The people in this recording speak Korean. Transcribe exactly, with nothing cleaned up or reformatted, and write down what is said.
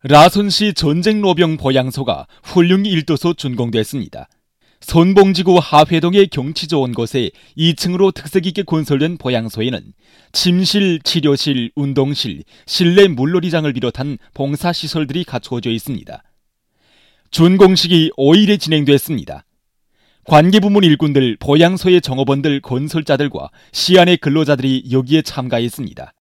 라손시 전쟁로병 보양소가 훌륭히 일도소 준공됐습니다. 손봉지구 하회동의 경치 좋은 곳에 이 층으로 특색 있게 건설된 보양소에는 침실, 치료실, 운동실, 실내 물놀이장을 비롯한 봉사시설들이 갖추어져 있습니다. 준공식이 오 일에 진행됐습니다. 관계부문 일꾼들, 보양소의 정업원들, 건설자들과 시안의 근로자들이 여기에 참가했습니다.